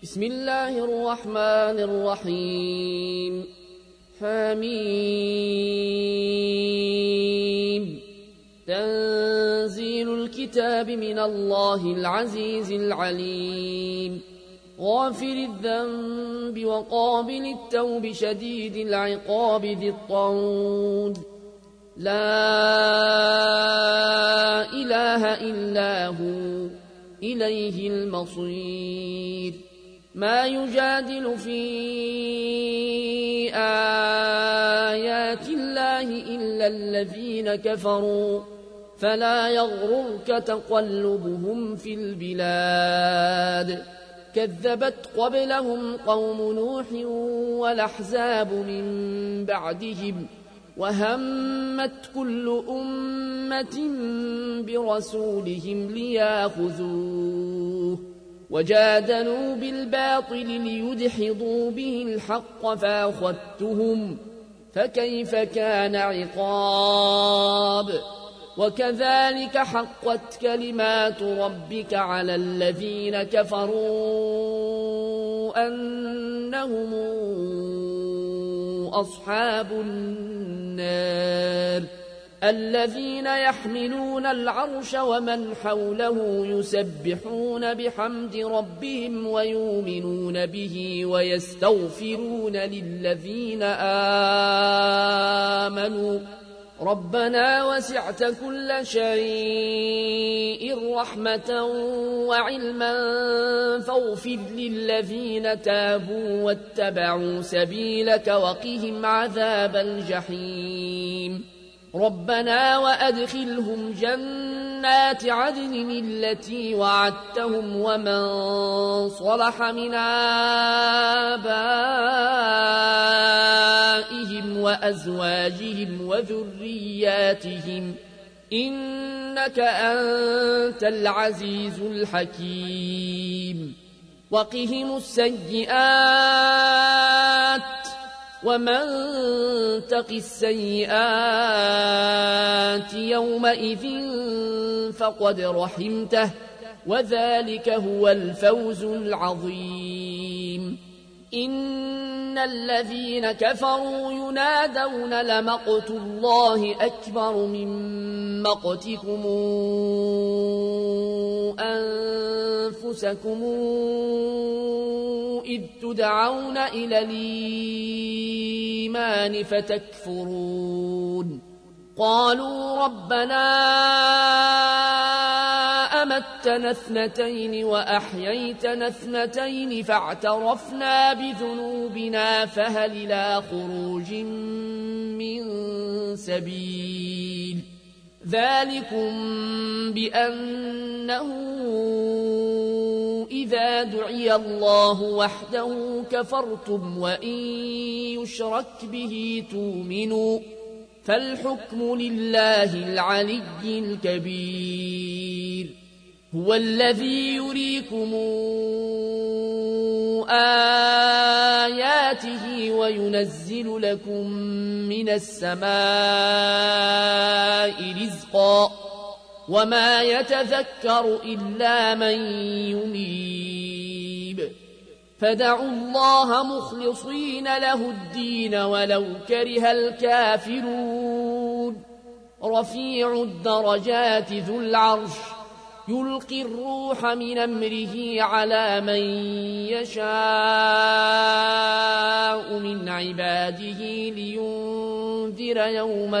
بسم الله الرحمن الرحيم حميم تنزيل الكتاب من الله العزيز العليم غافر الذنب وقابل التوب شديد العقاب ذي الطول لا إله إلا هو إليه المصير ما يجادل في آيات الله إلا الذين كفروا فلا يغررك تقلبهم في البلاد كذبت قبلهم قوم نوح والأحزاب من بعدهم وهمت كل أمة برسولهم ليأخذوه وجادلوا بالباطل ليدحضوا به الحق فأخذتهم فكيف كان عقاب وكذلك حقت كلمات ربك على الذين كفروا أنهم أصحاب النار الذين يحملون العرش ومن حوله يسبحون بحمد ربهم ويؤمنون به ويستغفرون للذين آمنوا ربنا وسعت كل شيء رحمة وعلما فاغفر للذين تابوا واتبعوا سبيلك وقهم عذاب الجحيم ربنا وأدخلهم جنات عدن التي وعدتهم ومن صلح من آبائهم وأزواجهم وذرياتهم إنك أنت العزيز الحكيم وقهم السيئات ومن تق السيئات يومئذ فقد رحمته وذلك هو الفوز العظيم إن الذين كفروا ينادون لمقت الله أكبر من مقتكم أنفسكم إذ تدعون إلى الإيمان فتكفرون قالوا ربنا أمتنا اثنتين وأحييتنا اثنتين فاعترفنا بذنوبنا فهل إلى خروج من سبيل ذلكم بأنه إذا دعي الله وحده كفرتم وإن يشرك به تؤمنوا فالحكم لله العلي الكبير هو الذي يريكم آياته وينزل لكم من السماء رزقا وما يتذكر إلا من ينيب فدعوا الله مخلصين له الدين ولو كره الكافرون رفيع الدرجات ذو العرش يلقي الروح من أمره على من يشاء من عباده لينذر يوم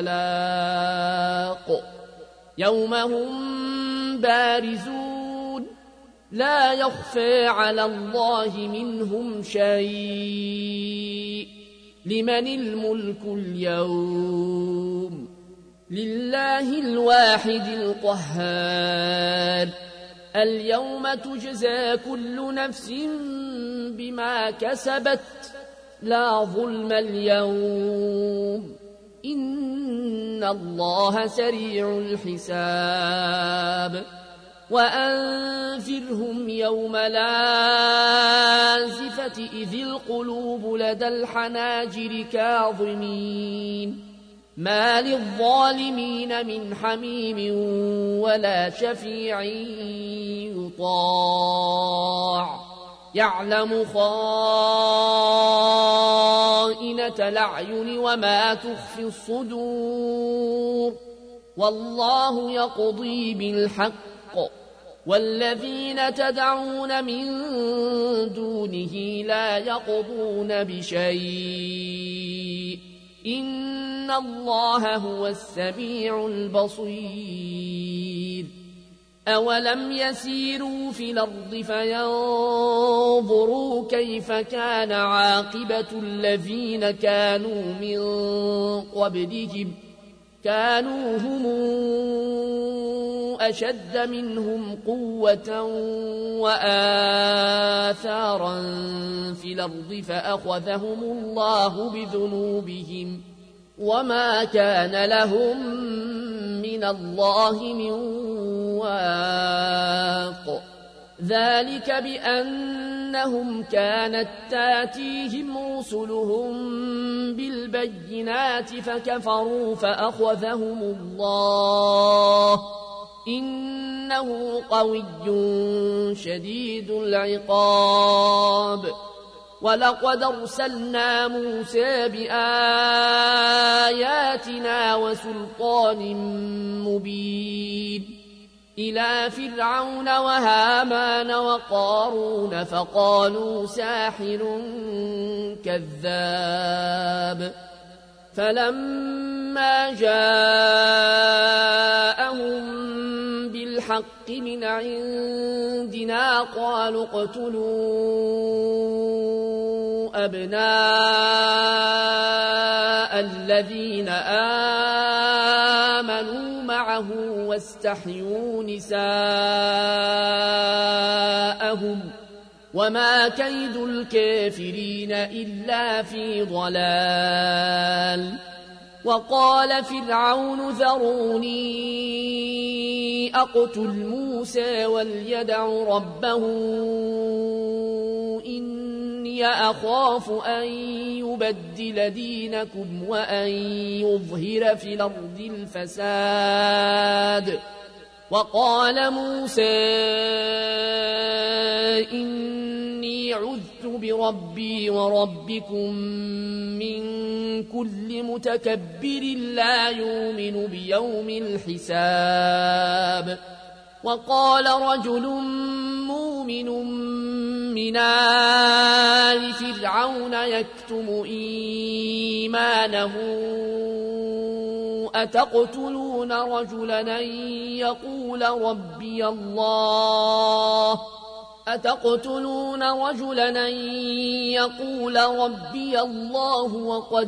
التلاق يوم هم بارزون لا يخفى على الله منهم شيء لمن الملك اليوم لله الواحد القهار اليوم تجزى كل نفس بما كسبت لا ظلم اليوم إن الله سريع الحساب وأنذرهم يوم الآزفة إذ القلوب لدى الحناجر كاظمين ما للظالمين من حميم ولا شفيع يطاع يعلم خائنة الأعين وما تخفي الصدور والله يقضي بالحق والذين تدعون من دونه لا يقضون بشيء إن الله هو السميع البصير أولم يسيروا في الأرض فينظروا كيف كان عاقبة الذين كانوا من قبلهم كانوا هم أشد منهم قوة وآثارا في الأرض فأخذهم الله بذنوبهم وما كان لهم من الله من واق ذلك بأنهم كانت تاتيهم رسلهم بالبينات فكفروا فأخذهم الله إنه قوي شديد العقاب ولقد أرسلنا موسى بآياتنا وسلطان مبين إلى فرعون وهامان وقارون فقالوا ساحر كذاب فلما جاءهم بالحق من عندنا قالوا اقتلوا أبناء الذين آمنوا معه واستحيوا نساءهم وما كيد الكافرين إلا في ضلال وقال فرعون ذروني أقتل موسى وليدع ربه إني أخاف أن يبدل دينكم وأن يظهر في الأرض الفساد وقال موسى إني عذت بربي وربكم من كل متكبر لا يؤمن بيوم الحساب وقال رجل مؤمن من آل فرعون يكتم إيمانه أتقتلون رجلا أن يقول ربي الله وقد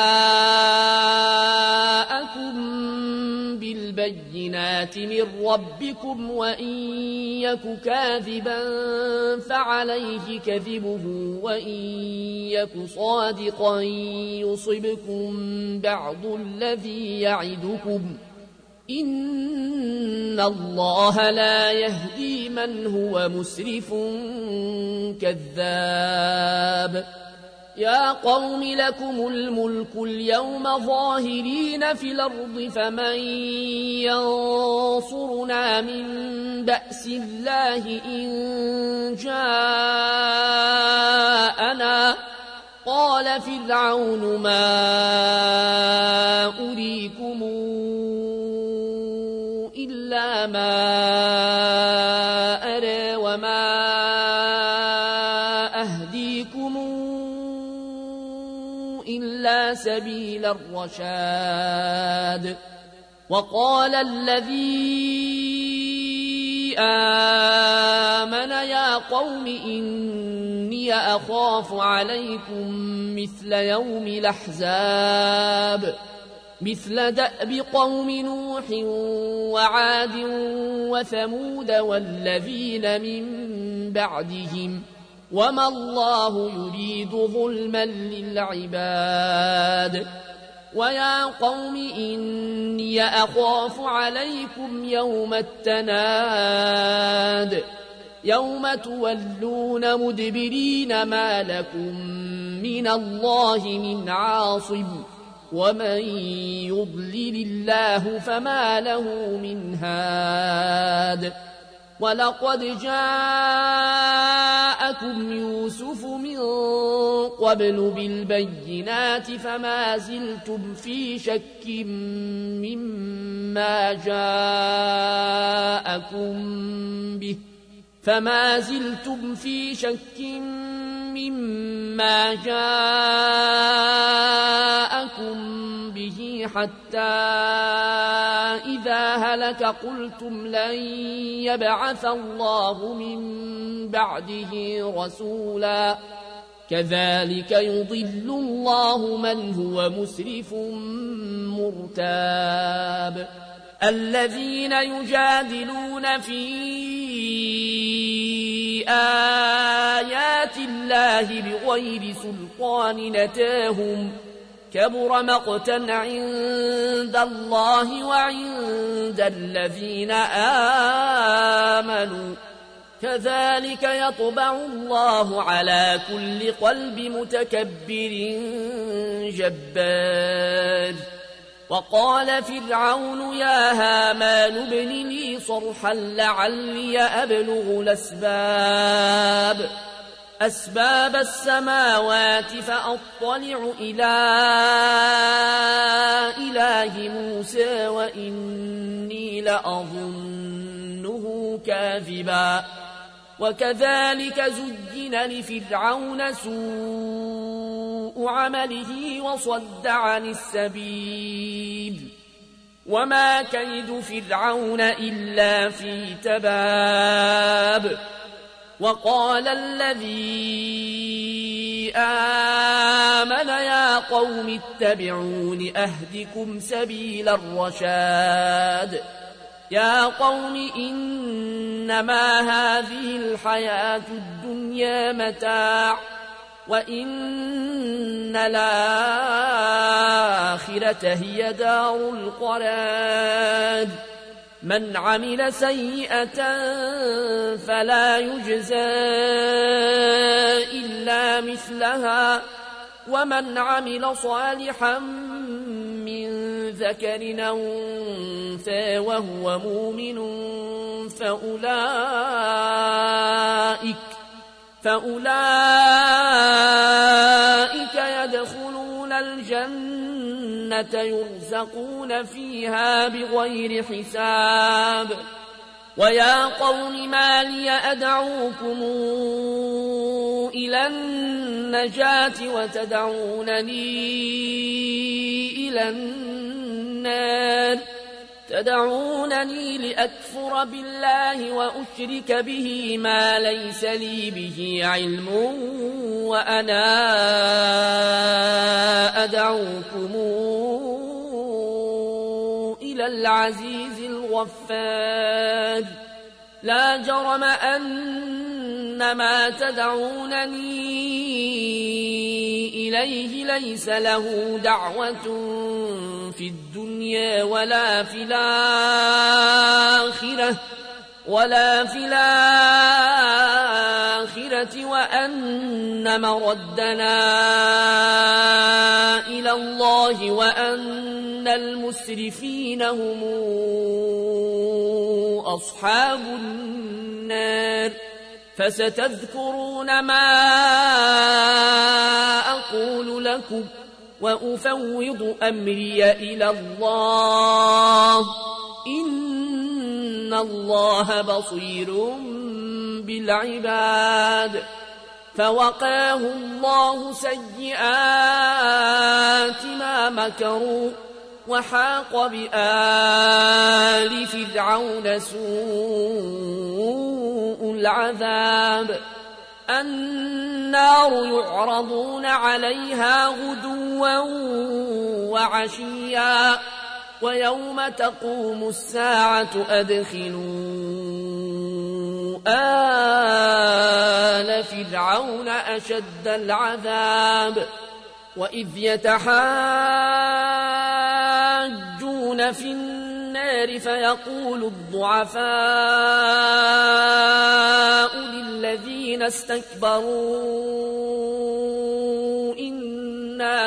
جاءكم بالبينات من ربكم وإن يك كاذبا فعليه كذبه وإن يك صادقا يصبكم بعض الذي يعدكم إن الله لا يهدي من هو مسرف كذاب يا قوم لكم الملك اليوم ظاهرين في الأرض فمن ينصرنا من بأس الله إن جاءنا قال فرعون ما أريكم إلا ما أرى وما أهديكم إلا سبيل الرشاد وقال الذي آمن يا قوم إني أخاف عليكم مثل يوم الأحزاب مثل دأب قوم نوح وعاد وثمود والذين من بعدهم وما الله يريد ظلما للعباد ويا قوم إني أخاف عليكم يوم التناد يوم تولون مدبرين ما لكم من الله من عاصم ومن يضلل الله فما له من هاد ولقد جاءكم يوسف من قبل بالبينات فما زلتم في شك مما جاءكم به حتى إذا هلك قلتم لن يبعث الله من بعده رسولا كذلك يضل الله من هو مسرف مرتاب الذين يجادلون في آيات الله بغير سلطان نتاهم كبر مقتا عند الله وعند الذين آمنوا كذلك يطبع الله على كل قلب متكبر جبار وقال فرعون يا هامان ابن لي صرحا لعلي أبلغ أسباب السماوات فأطلع إلى إله موسى وإني لأظنه كاذبا وكذلك زين لفرعون سوء عمله وصد عن السبيل وما كيد فرعون إلا في تباب وقال الذي آمن يا قوم اتبعون أهدكم سبيل الرشاد يا قوم إنما هذه الحياة الدنيا متاع وإن الآخرة هي دار القرار من عمل سيئة فلا يجزى إلا مثلها ومن عمل صالحا من ذكر أو أنثى وهو مؤمن فأولئك يدخلون الجنة يرزقون فيها بغير حساب ويا قوم ما لي أدعوكم إلى النجاة وتدعونني إلى النار تدعونني لأكفر بالله وأشرك به ما ليس لي به علم وأنا أدعوكم إلى العزيز الغفار لا جرم أن ما تدعونني إليه ليس له دعوة في الدنيا ولا في الآخرة وأن مردنا إلى الله وأن المسرفين هم أصحاب النار فستذكرون ما أقول لكم وأفوض أمري إلى الله إن الله بصير بالعباد فوقاه الله سيئات ما مكروا وحاق بآل فرعون سوء العذاب النار يعرضون عليها غدوا وعشيا ويوم تقوم الساعة أدخلوا آل فرعون أشد العذاب وإذ يتحاجون في النار فيقول الضعفاء للذين استكبروا إنا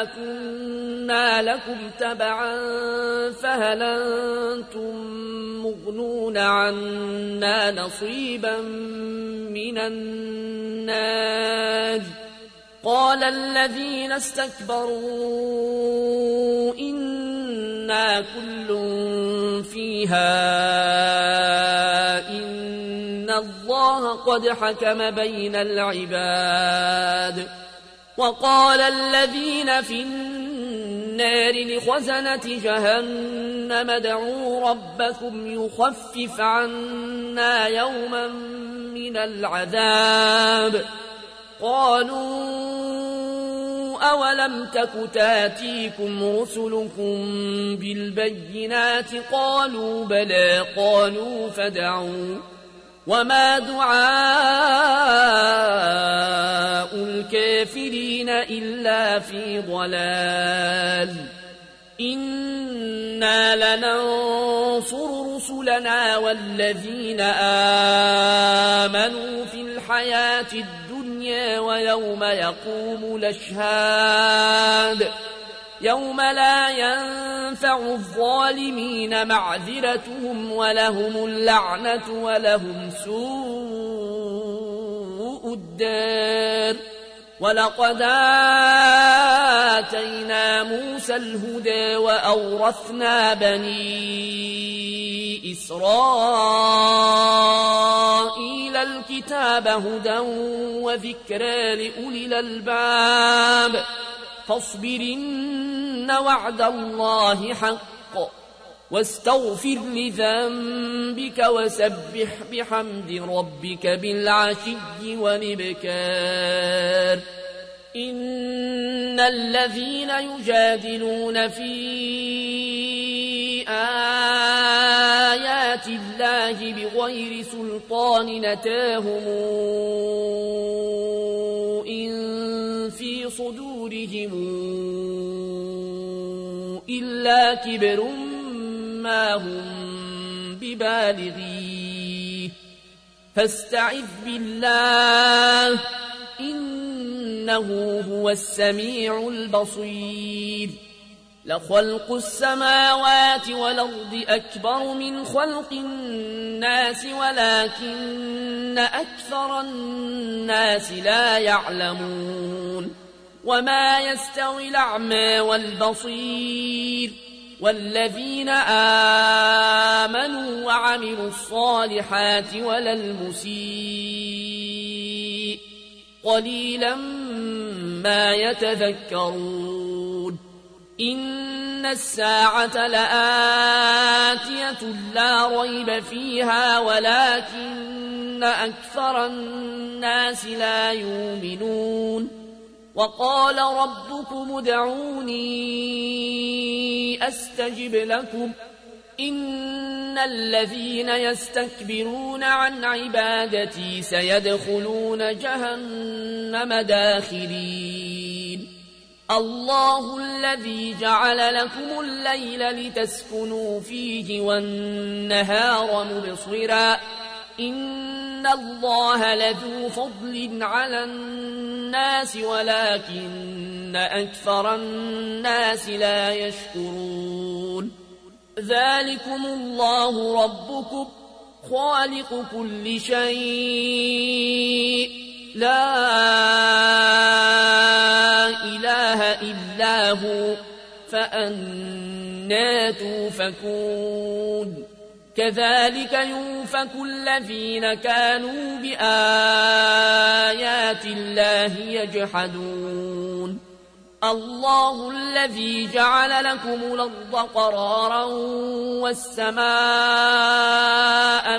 كنا لكم تبعا فهل أنتم مغنون تأخذون عنا نصيبا من النار قال الذين استكبروا إنا كل فيها إن الله قد حكم بين العباد وقال الذين في النار لخزنة جهنم ادعوا ربكم يخفف عنا يوما من العذاب قالوا أولم تك تاتيكم رسلكم بالبينات قالوا بلى قالوا فادعوا وما دعاء الكافرين إلا في ضلال إنا لننصر رسلنا والذين آمنوا في الحياة الدنيا ويوم يقوم الأشهاد يوم لا ينفع الظالمين معذرتهم ولهم اللعنة ولهم سوء الدار ولقد آتينا موسى الهدى وأورثنا بني إسرائيل الكتاب هدى وذكرى لأولي الألباب فاصبر إن وعد الله حق واستغفر لذنبك وسبح بحمد ربك بالعشي والإبكار إن الذين يجادلون في آيات الله بغير سلطان أتاهم إن في صدورهم إلا كبر ما هم ببالغيه فاستعذ بالله إنه هو السميع البصير لخلق السماوات والأرض أكبر من خلق الناس ولكن أكثر الناس لا يعلمون وما يستوي الأعمى والبصير والذين آمنوا وعملوا الصالحات ولا المسيء قليلا ما يتذكرون إن الساعة لآتية لا ريب فيها ولكن أكثر الناس لا يؤمنون وقال ربكم ادعوني أستجب لكم إن الذين يستكبرون عن عبادتي سيدخلون جهنم داخرين الله الذي جعل لكم الليل لتسكنوا فيه والنهار مبصرا إن الله لذو فضل على الناس ولكن أكثر الناس لا يشكرون ذلكم الله ربكم خالق كل شيء لا إله إلا هو فأنى توفكون كذلك يؤفك الذين كانوا بآيات الله يجحدون الله الذي جعل لكم الأرض قرارا والسماء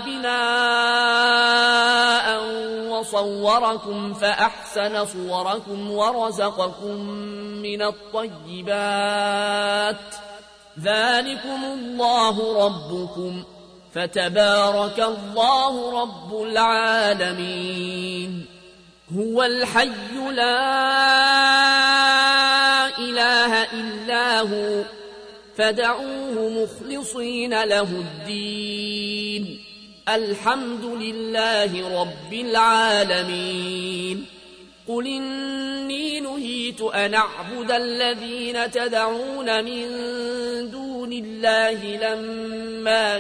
بناء وصوركم فأحسن صوركم ورزقكم من الطيبات ذلكم الله ربكم فتبارك الله رب العالمين هو الحي لا إله إلا هو فدعوه مخلصين له الدين الحمد لله رب العالمين قل إني نهيت أن أعبد الذين تدعون من دون دون الله لما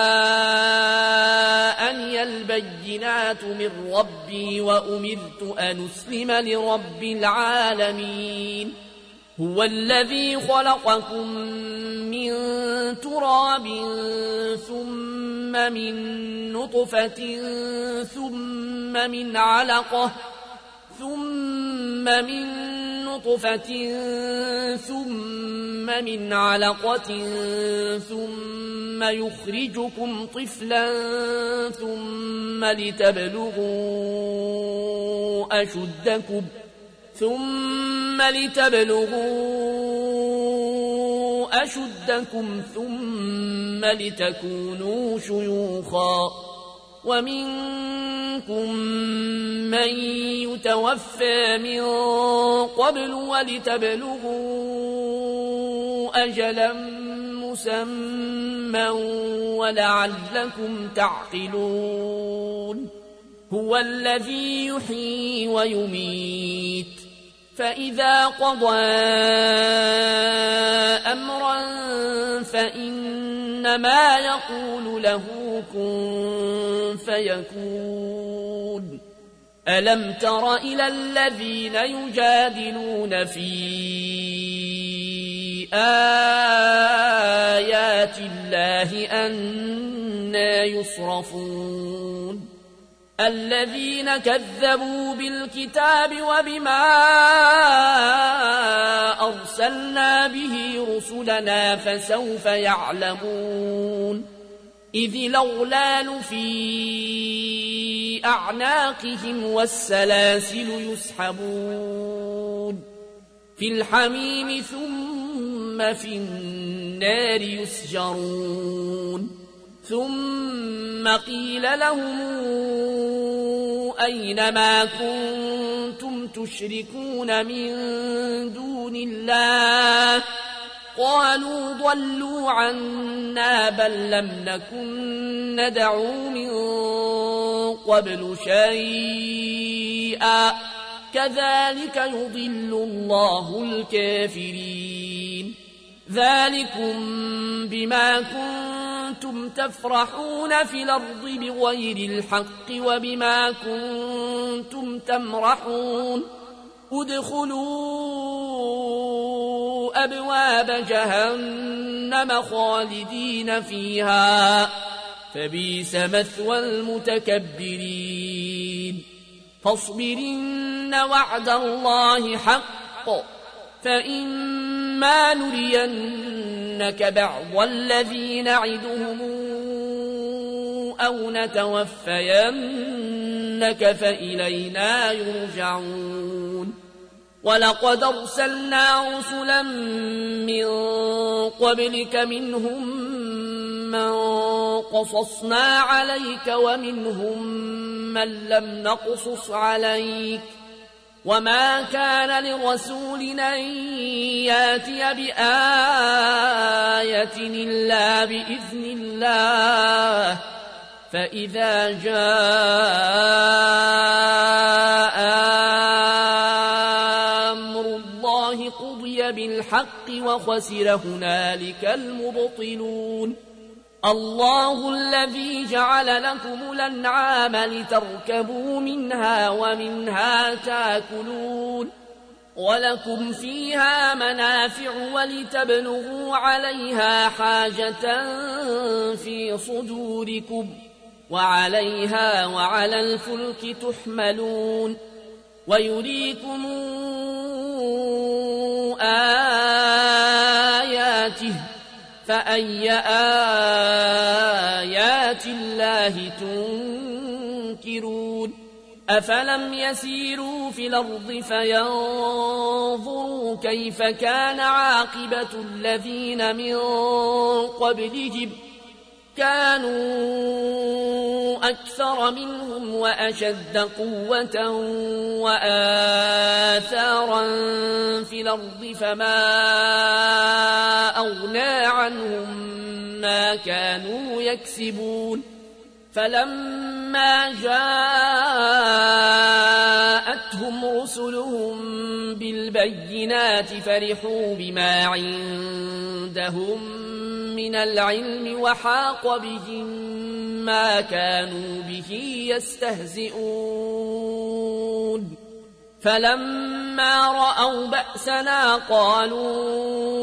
جاءني البينات من ربي وأمرت أن أسلم لرب العالمين هو الذي خلقكم من تراب ثم من نطفة ثم من علقة ثم يخرجكم طفلا ثم لتبلغوا أشدكم ثم لتكونوا شيوخا ومنكم من يتوفى من قبل ولتبلغوا أجلا مسمى ولعلكم تعقلون هو الذي يحيي ويميت فإذا قضى أمرا فإنما يقول له كن فيكون ألم تر إلى الذين يجادلون في آيات الله أنى يصرفون الذين كذبوا بالكتاب وبما أرسلنا به رسلنا فسوف يعلمون إذ الأغلال في أعناقهم والسلاسل يسحبون في الحميم ثم في النار يسجرون ثم قيل لهم أين ما كنتم تشركون من دون الله قالوا ضلوا عنا بل لم نكن ندعو من قبل شيئا كذلك يضل الله الكافرين ذلكم بما كنتم تفرحون في الأرض بغير الحق وبما كنتم تمرحون ادخلوا أبواب جهنم خالدين فيها فبئس مثوى المتكبرين فاصبرن وعد الله حق فإما نرينك بعض الذي نعدهم أو نتوفينك فإلينا يرجعون ولقد أرسلنا رسلا من قبلك منهم من قصصنا عليك ومنهم من لم نقصص عليك وما كان لرسول أن ياتي بآية إلا بإذن الله فإذا جاء أمر الله قضي بالحق وخسر هنالك المبطلون الله الذي جعل لكم الأنعام لتركبوا منها ومنها تاكلون ولكم فيها منافع ولتبلغوا عليها حاجة في صدوركم وعليها وعلى الفلك تحملون ويريكم آياته فأي آيات الله تنكرون أفلم يسيروا في الأرض فينظروا كيف كان عاقبة الذين من قبلهم كانوا أكثر منهم وأشد قوة وآثارا في الأرض فما أغنى عنهم ما كانوا يكسبون فلما جاءت جاءتهم رسلهم بالبينات فرحوا بما عندهم من العلم وحاق بهم ما كانوا به يستهزئون فلما رأوا بأسنا قالوا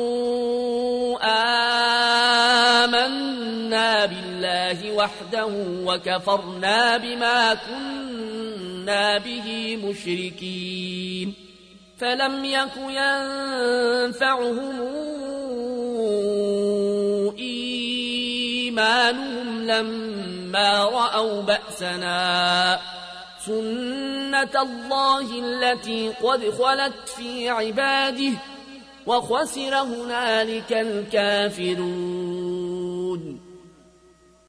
آمنا بالله وحده وكفرنا بما كنا به مشركين فلم يك ينفعهم إيمانهم لما رأوا بأسنا سنة الله التي قد خلت في عباده وخسر هنالك الكافرون